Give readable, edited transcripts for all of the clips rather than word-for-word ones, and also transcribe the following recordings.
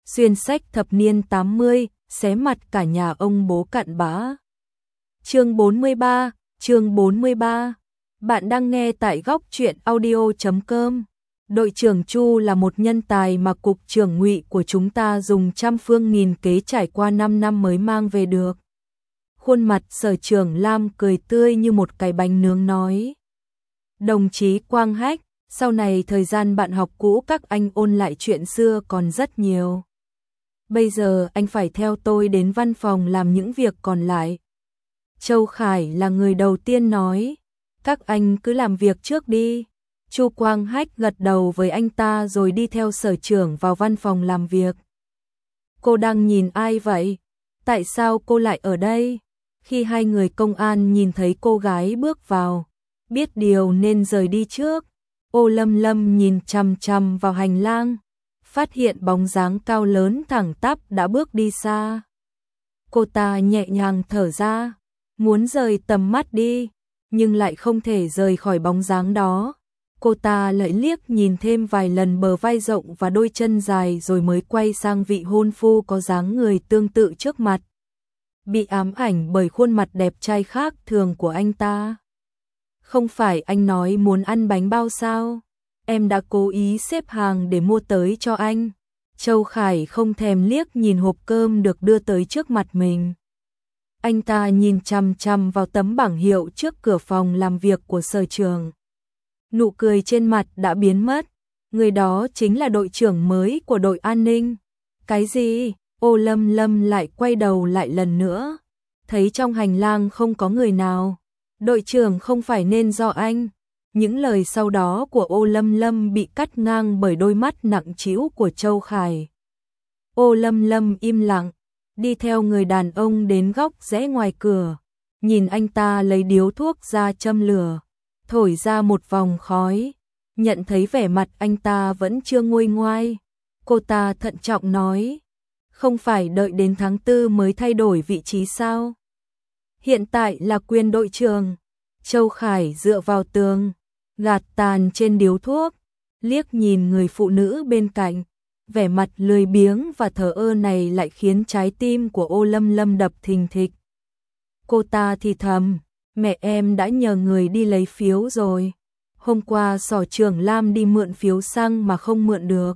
xuyên sách thập niên 80, xé mặt cả nhà ông bố cặn bã. Chương 43. Bạn đang nghe tại góc truyện audio.com. Đội trưởng Chu là một nhân tài mà cục trưởng Ngụy của chúng ta dùng trăm phương nghìn kế trải qua 5 năm mới mang về được. Khuôn mặt Sở trưởng Lam cười tươi như một cái bánh nướng nói: Đồng chí Quang Hách, sau này thời gian bạn học cũ các anh ôn lại chuyện xưa còn rất nhiều. Bây giờ anh phải theo tôi đến văn phòng làm những việc còn lại. Châu Khải là người đầu tiên nói: Các anh cứ làm việc trước đi. Chu Quang Hách gật đầu với anh ta rồi đi theo sở trưởng vào văn phòng làm việc. Cô đang nhìn ai vậy? Tại sao cô lại ở đây? Khi hai người công an nhìn thấy cô gái bước vào, biết điều nên rời đi trước. Ô Lâm Lâm nhìn chằm chằm vào hành lang, phát hiện bóng dáng cao lớn thẳng tắp đã bước đi xa. Cô ta nhẹ nhàng thở ra, muốn rời tầm mắt đi, nhưng lại không thể rời khỏi bóng dáng đó. Cô ta lại liếc nhìn thêm vài lần bờ vai rộng và đôi chân dài rồi mới quay sang vị hôn phu có dáng người tương tự trước mặt. Bị ám ảnh bởi khuôn mặt đẹp trai khác thường của anh ta. Không phải anh nói muốn ăn bánh bao sao? Em đã cố ý xếp hàng để mua tới cho anh. Châu Khải không thèm liếc nhìn hộp cơm được đưa tới trước mặt mình. Anh ta nhìn chằm chằm vào tấm bảng hiệu trước cửa phòng làm việc của sở trưởng. Nụ cười trên mặt đã biến mất. Người đó chính là đội trưởng mới của đội an ninh. Cái gì? Ô Lâm Lâm lại quay đầu lại lần nữa. Thấy trong hành lang không có người nào. Đội trưởng không phải nên do anh. Những lời sau đó của Ô Lâm Lâm bị cắt ngang bởi đôi mắt nặng trĩu của Châu Khải. Ô Lâm Lâm im lặng, đi theo người đàn ông đến góc rẽ ngoài cửa. Nhìn anh ta lấy điếu thuốc ra châm lửa, thổi ra một vòng khói. Nhận thấy vẻ mặt anh ta vẫn chưa nguôi ngoai, cô ta thận trọng nói: Không phải đợi đến tháng 4 mới thay đổi vị trí sao? Hiện tại là quyền đội trưởng. Châu Khải dựa vào tường, gạt tàn trên điếu thuốc, liếc nhìn người phụ nữ bên cạnh. Vẻ mặt lười biếng và thờ ơ này lại khiến trái tim của Ô Lâm Lâm đập thình thịch. Cô ta thì thầm: Mẹ em đã nhờ người đi lấy phiếu rồi. Hôm qua Sở trưởng Lam đi mượn phiếu xăng mà không mượn được.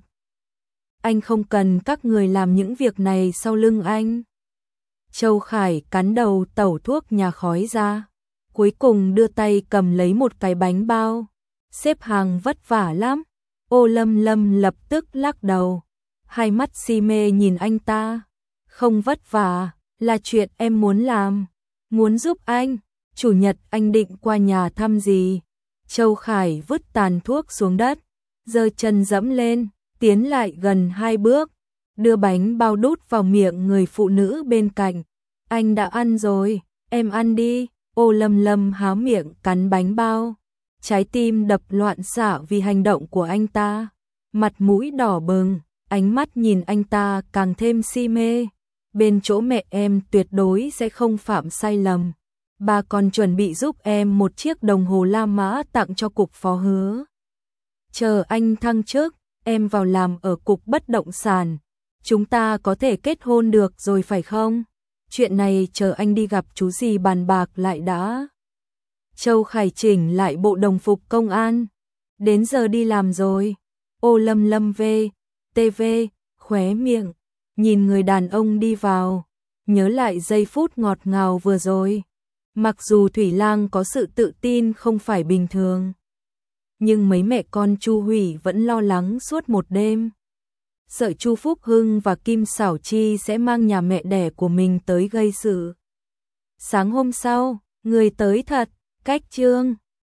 Anh không cần các người làm những việc này sau lưng anh. Châu Khải cắn đầu tẩu thuốc nhà khói ra, cuối cùng đưa tay cầm lấy một cái bánh bao. Xếp hàng vất vả lắm. Ô Lâm Lâm lập tức lắc đầu, hai mắt si mê nhìn anh ta. Không vất vả, là chuyện em muốn làm, muốn giúp anh. Chủ nhật anh định qua nhà thăm gì? Châu Khải vứt tàn thuốc xuống đất, giơ chân dẫm lên, tiến lại gần 2 bước, đưa bánh bao đút vào miệng người phụ nữ bên cạnh. Anh đã ăn rồi, em ăn đi. Ô Lâm Lâm há miệng cắn bánh bao, trái tim đập loạn xạ vì hành động của anh ta. Mặt mũi đỏ bừng, ánh mắt nhìn anh ta càng thêm si mê. Bên chỗ mẹ em tuyệt đối sẽ không phạm sai lầm. Bà còn chuẩn bị giúp em một chiếc đồng hồ La Mã tặng cho cục phó Hứa. Chờ anh thăng chức, em vào làm ở cục bất động sản, chúng ta có thể kết hôn được rồi phải không? Chuyện này chờ anh đi gặp chú gì bàn bạc lại đã. Châu Khải chỉnh lại bộ đồng phục công an. Đến giờ đi làm rồi. Ô Lâm Lâm TV, khóe miệng, nhìn người đàn ông đi vào, nhớ lại giây phút ngọt ngào vừa rồi. Mặc dù Thủy Lang có sự tự tin không phải bình thường, nhưng mấy mẹ con Chu Hủy vẫn lo lắng suốt một đêm. Sợ Chu Phúc Hưng và Kim Xảo Chi sẽ mang nhà mẹ đẻ của mình tới gây sự. Sáng hôm sau, người tới thật, cách trương.